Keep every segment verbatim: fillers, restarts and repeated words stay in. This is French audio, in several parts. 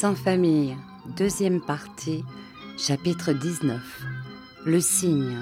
Sans famille, deuxième partie, chapitre dix-neuf. Le cygne.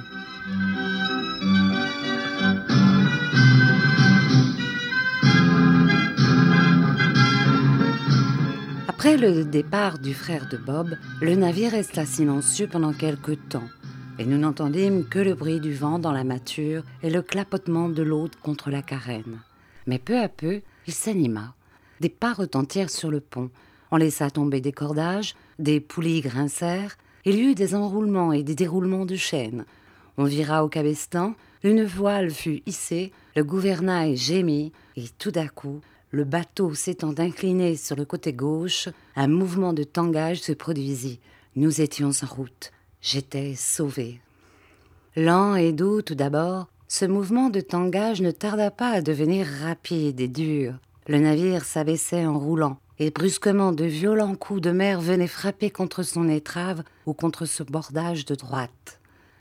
Après le départ du frère de Bob, le navire resta silencieux pendant quelque temps, et nous n'entendîmes que le bruit du vent dans la mâture et le clapotement de l'eau contre la carène. Mais peu à peu, il s'anima. Des pas retentirent sur le pont. On laissa tomber des cordages, des poulies grincèrent, il y eut des enroulements et des déroulements de chaînes. On vira au cabestan, une voile fut hissée, le gouvernail gémit, et tout à coup, le bateau s'étant incliné sur le côté gauche, un mouvement de tangage se produisit. Nous étions en route. J'étais sauvé. Lent et doux tout d'abord, ce mouvement de tangage ne tarda pas à devenir rapide et dur. Le navire s'abaissait en roulant, et brusquement de violents coups de mer venaient frapper contre son étrave ou contre ce bordage de droite.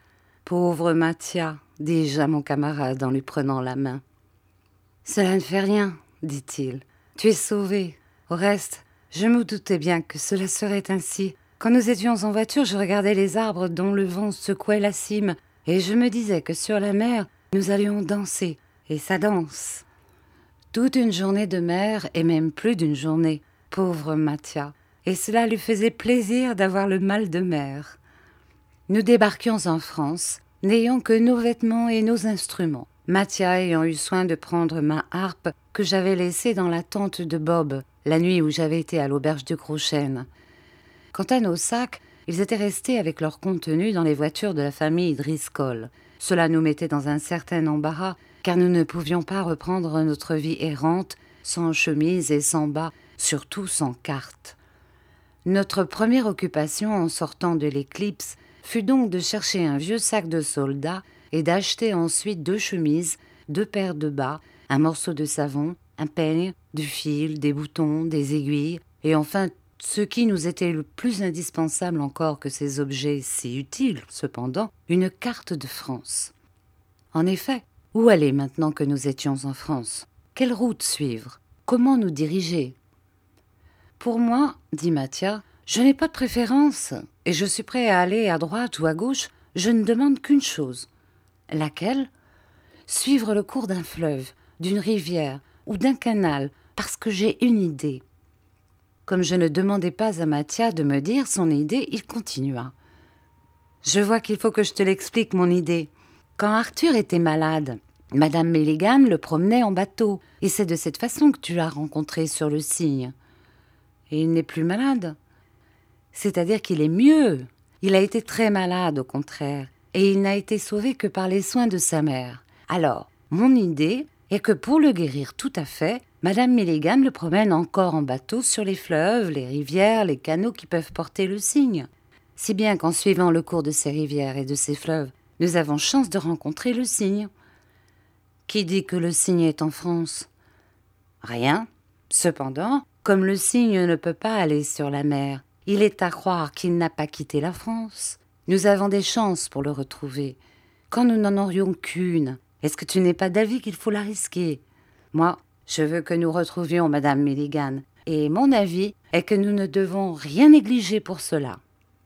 « Pauvre Mathia !» dis-je à mon camarade en lui prenant la main. « Cela ne fait rien, » dit-il. « Tu es sauvé. Au reste, je me doutais bien que cela serait ainsi. Quand nous étions en voiture, je regardais les arbres dont le vent secouait la cime, et je me disais que sur la mer, nous allions danser, et ça danse. » Toute une journée de mer, et même plus d'une journée, pauvre Mathia, et cela lui faisait plaisir d'avoir le mal de mer. Nous débarquions en France, n'ayant que nos vêtements et nos instruments, Mathia ayant eu soin de prendre ma harpe que j'avais laissée dans la tente de Bob, la nuit où j'avais été à l'auberge du Gros Chêne. Quant à nos sacs, ils étaient restés avec leur contenu dans les voitures de la famille Driscoll. Cela nous mettait dans un certain embarras, car nous ne pouvions pas reprendre notre vie errante, sans chemise et sans bas, surtout sans carte. Notre première occupation en sortant de l'éclipse fut donc de chercher un vieux sac de soldat et d'acheter ensuite deux chemises, deux paires de bas, un morceau de savon, un peigne, du fil, des boutons, des aiguilles, et enfin ce qui nous était le plus indispensable encore que ces objets si utiles, cependant, une carte de France. En effet, où aller maintenant que nous étions en France? Quelle route suivre? Comment nous diriger? Pour moi, dit Mathia, je n'ai pas de préférence, et je suis prêt à aller à droite ou à gauche, je ne demande qu'une chose. Laquelle? Suivre le cours d'un fleuve, d'une rivière ou d'un canal, parce que j'ai une idée. Comme je ne demandais pas à Mathia de me dire son idée, il continua. Je vois qu'il faut que je te l'explique, mon idée. Quand Arthur était malade, Madame Milligan le promenait en bateau, et c'est de cette façon que tu l'as rencontré sur le cygne. Et il n'est plus malade. C'est-à-dire qu'il est mieux. Il a été très malade, au contraire, et il n'a été sauvé que par les soins de sa mère. Alors, mon idée est que pour le guérir tout à fait, Madame Milligan le promène encore en bateau sur les fleuves, les rivières, les canaux qui peuvent porter le cygne. Si bien qu'en suivant le cours de ces rivières et de ces fleuves, nous avons chance de rencontrer le cygne. Qui dit que le cygne est en France? Rien. Cependant, comme le cygne ne peut pas aller sur la mer, il est à croire qu'il n'a pas quitté la France. Nous avons des chances pour le retrouver. Quand nous n'en aurions qu'une, est-ce que tu n'es pas d'avis qu'il faut la risquer? Moi, je veux que nous retrouvions Madame Milligan, et mon avis est que nous ne devons rien négliger pour cela.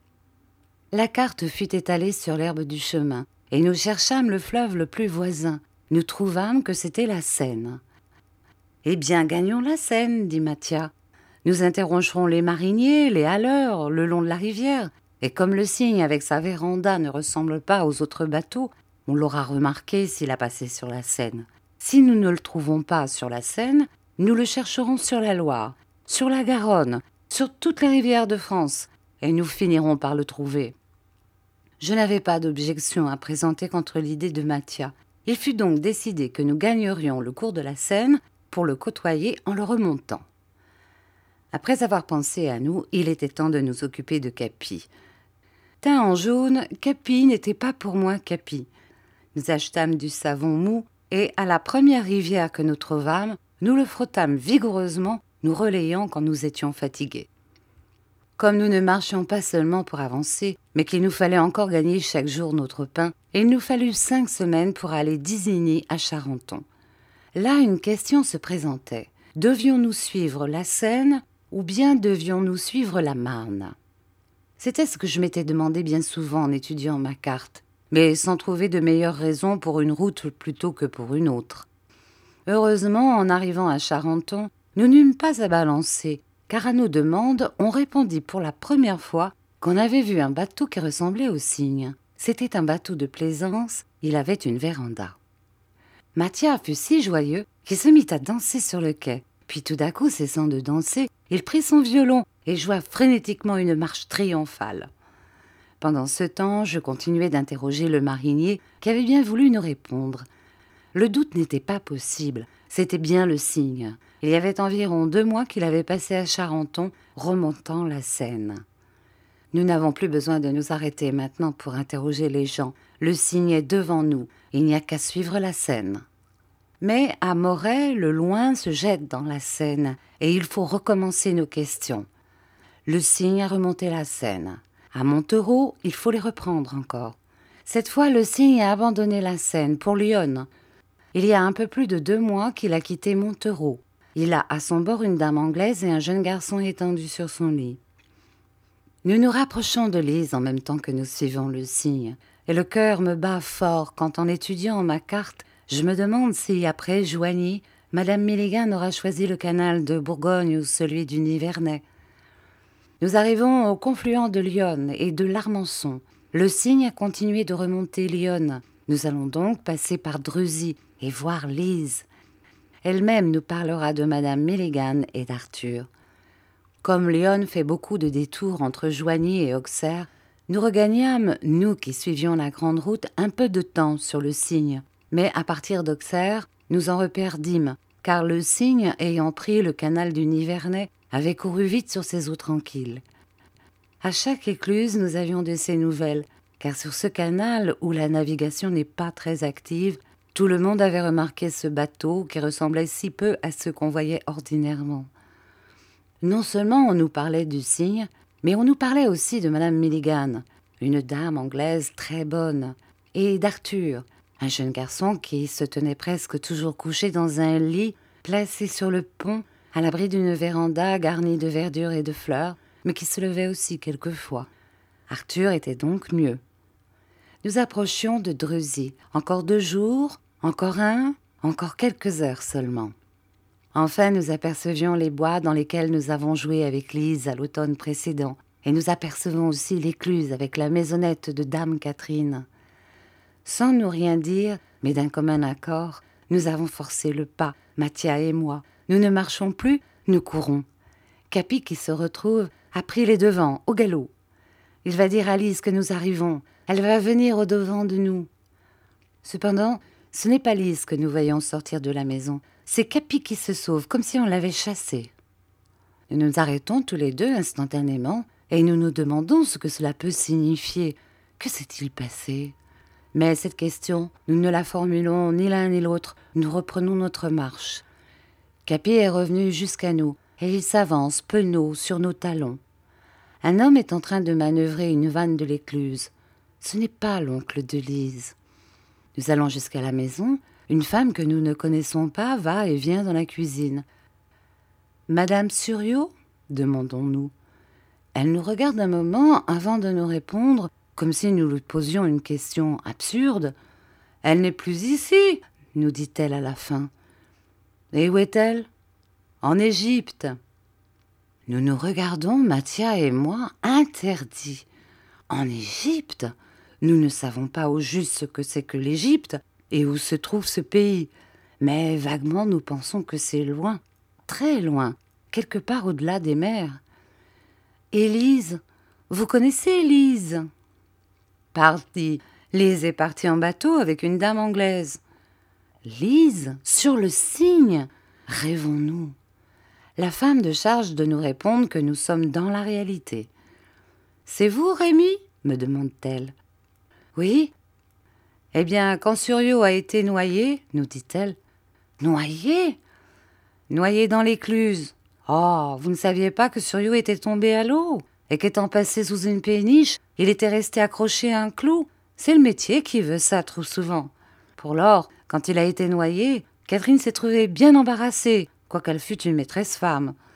La carte fut étalée sur l'herbe du chemin, et nous cherchâmes le fleuve le plus voisin. Nous trouvâmes que c'était la Seine. « Eh bien, gagnons la Seine, dit Mathia. Nous interrogerons les mariniers, les haleurs, le long de la rivière, et comme le cygne avec sa véranda ne ressemble pas aux autres bateaux, on l'aura remarqué s'il a passé sur la Seine. Si nous ne le trouvons pas sur la Seine, nous le chercherons sur la Loire, sur la Garonne, sur toutes les rivières de France, et nous finirons par le trouver. » Je n'avais pas d'objection à présenter contre l'idée de Mathia. Il fut donc décidé que nous gagnerions le cours de la Seine pour le côtoyer en le remontant. Après avoir pensé à nous, il était temps de nous occuper de Capi. Teint en jaune, Capi n'était pas pour moi Capi. Nous achetâmes du savon mou et, à la première rivière que nous trouvâmes, nous le frottâmes vigoureusement, nous relayant quand nous étions fatigués. Comme nous ne marchions pas seulement pour avancer, mais qu'il nous fallait encore gagner chaque jour notre pain, il nous fallut cinq semaines pour aller d'Isigny à Charenton. Là, une question se présentait. Devions-nous suivre la Seine ou bien devions-nous suivre la Marne? C'était ce que je m'étais demandé bien souvent en étudiant ma carte, mais sans trouver de meilleure raison pour une route plutôt que pour une autre. Heureusement, en arrivant à Charenton, nous n'eûmes pas à balancer, car à nos demandes, on répondit pour la première fois qu'on avait vu un bateau qui ressemblait au cygne. C'était un bateau de plaisance, il avait une véranda. Mathia fut si joyeux qu'il se mit à danser sur le quai. Puis tout d'un coup, cessant de danser, il prit son violon et joua frénétiquement une marche triomphale. Pendant ce temps, je continuais d'interroger le marinier qui avait bien voulu nous répondre. Le doute n'était pas possible, c'était bien le cygne. Il y avait environ deux mois qu'il avait passé à Charenton, remontant la Seine. Nous n'avons plus besoin de nous arrêter maintenant pour interroger les gens. Le cygne est devant nous, il n'y a qu'à suivre la Seine. Mais à Moret, le loin se jette dans la Seine, et il faut recommencer nos questions. Le cygne a remonté la Seine. À Montereau, il faut les reprendre encore. Cette fois, le cygne a abandonné la Seine pour Lyon. Il y a un peu plus de deux mois qu'il a quitté Montereau. Il a à son bord une dame anglaise et un jeune garçon étendu sur son lit. Nous nous rapprochons de Lise en même temps que nous suivons le cygne, et le cœur me bat fort quand, en étudiant ma carte, je me demande si, après Joigny, Madame Milligan aura choisi le canal de Bourgogne ou celui du Nivernais. Nous arrivons au confluent de Lyon et de l'Armançon. Le cygne a continué de remonter Lyon. Nous allons donc passer par Dreuzy et voir Lise. Elle-même nous parlera de Madame Milligan et d'Arthur. Comme Lyon fait beaucoup de détours entre Joigny et Auxerre, nous regagnâmes, nous qui suivions la grande route, un peu de temps sur le cygne. Mais à partir d'Auxerre, nous en reperdîmes, car le cygne, ayant pris le canal du Nivernais, avait couru vite sur ses eaux tranquilles. À chaque écluse, nous avions de ces nouvelles, car sur ce canal, où la navigation n'est pas très active, tout le monde avait remarqué ce bateau qui ressemblait si peu à ceux qu'on voyait ordinairement. Non seulement on nous parlait du cygne, mais on nous parlait aussi de Madame Milligan, une dame anglaise très bonne, et d'Arthur, un jeune garçon qui se tenait presque toujours couché dans un lit placé sur le pont, à l'abri d'une véranda garnie de verdure et de fleurs, mais qui se levait aussi quelquefois. Arthur était donc mieux. Nous approchions de Dreuzy. Encore deux jours, encore un, encore quelques heures seulement. Enfin, nous apercevions les bois dans lesquels nous avons joué avec Lise à l'automne précédent, et nous apercevons aussi l'écluse avec la maisonnette de Dame Catherine. Sans nous rien dire, mais d'un commun accord, nous avons forcé le pas, Mathia et moi. Nous ne marchons plus, nous courons. Capi, qui se retrouve, a pris les devants, au galop. Il va dire à Lise que nous arrivons. Elle va venir au-devant de nous. Cependant, ce n'est pas Lise que nous voyons sortir de la maison. C'est Capi qui se sauve, comme si on l'avait chassé. Nous nous arrêtons tous les deux instantanément, et nous nous demandons ce que cela peut signifier. Que s'est-il passé ? Mais cette question, nous ne la formulons ni l'un ni l'autre. Nous reprenons notre marche. Capi est revenu jusqu'à nous, et il s'avance, penaud, sur nos talons. Un homme est en train de manœuvrer une vanne de l'écluse. Ce n'est pas l'oncle de Lise. Nous allons jusqu'à la maison. Une femme que nous ne connaissons pas va et vient dans la cuisine. « Madame Suriot ?» demandons-nous. Elle nous regarde un moment avant de nous répondre, comme si nous lui posions une question absurde. « Elle n'est plus ici !» nous dit-elle à la fin. « Et où est-elle ?»« En Égypte. » Nous nous regardons, Mathia et moi, interdits. En Égypte ? Nous ne savons pas au juste ce que c'est que l'Égypte et où se trouve ce pays. Mais vaguement, nous pensons que c'est loin, très loin, quelque part au-delà des mers. Élise, vous connaissez Lise ? Parti. Lise est partie en bateau avec une dame anglaise. Lise, sur le cygne ? Rêvons-nous ? La femme de charge de nous répondre que nous sommes dans la réalité. « C'est vous, Rémi ?» me demande-t-elle. « Oui. »« Eh bien, quand Suriot a été noyé, nous dit-elle. »« Noyé ?»« Noyé dans l'écluse. Oh, vous ne saviez pas que Suriot était tombé à l'eau et qu'étant passé sous une péniche, il était resté accroché à un clou. C'est le métier qui veut ça trop souvent. Pour lors, quand il a été noyé, Catherine s'est trouvée bien embarrassée, quoiqu'elle fût une maîtresse femme.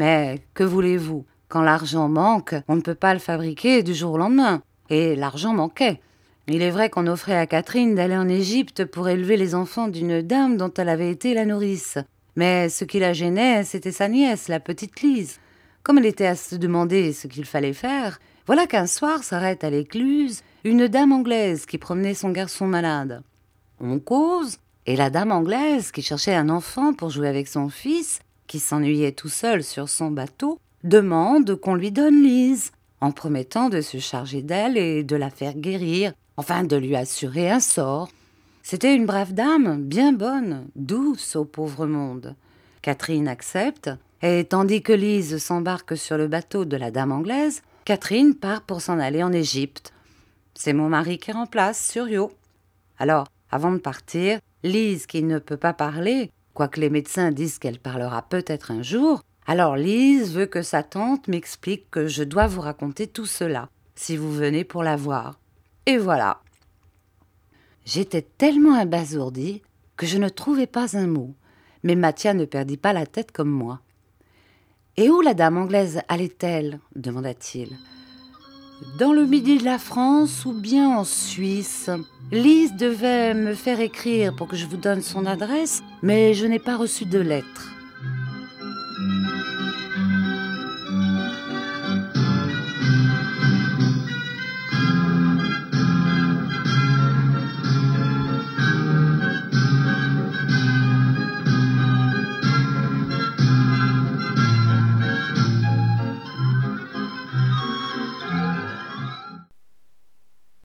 Mais que voulez-vous? Quand l'argent manque, on ne peut pas le fabriquer du jour au lendemain. Et l'argent manquait. Il est vrai qu'on offrait à Catherine d'aller en Égypte pour élever les enfants d'une dame dont elle avait été la nourrice. Mais ce qui la gênait, c'était sa nièce, la petite Lise. Comme elle était à se demander ce qu'il fallait faire, voilà qu'un soir s'arrête à l'écluse une dame anglaise qui promenait son garçon malade. On cause, et la dame anglaise, qui cherchait un enfant pour jouer avec son fils, qui s'ennuyait tout seul sur son bateau, demande qu'on lui donne Lise, en promettant de se charger d'elle et de la faire guérir, enfin de lui assurer un sort. C'était une brave dame, bien bonne, douce au pauvre monde. Catherine accepte, et tandis que Lise s'embarque sur le bateau de la dame anglaise, Catherine part pour s'en aller en Égypte. C'est mon mari qui remplace, Surio. Alors, avant de partir, Lise, qui ne peut pas parler, quoique les médecins disent qu'elle parlera peut-être un jour, alors Lise veut que sa tante m'explique que je dois vous raconter tout cela, si vous venez pour la voir. Et voilà. J'étais tellement abasourdie que je ne trouvais pas un mot, mais Mathia ne perdit pas la tête comme moi. « Et où la dame anglaise allait-elle » demanda-t-il. « Dans le midi de la France ou bien en Suisse. Lise devait me faire écrire pour que je vous donne son adresse, mais je n'ai pas reçu de lettre.